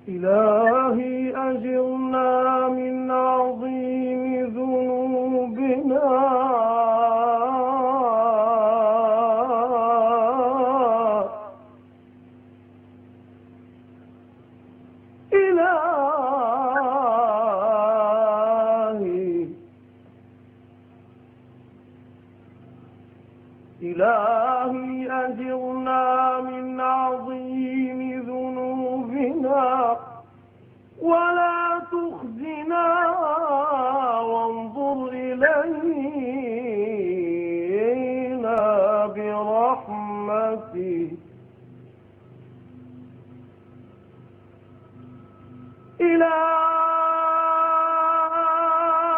إلهي أجرنا من عظيم ذنوبنا إلهي أجرنا من عظيم ذنوبنا ولا تخزنا وانظر إلينا برحمتك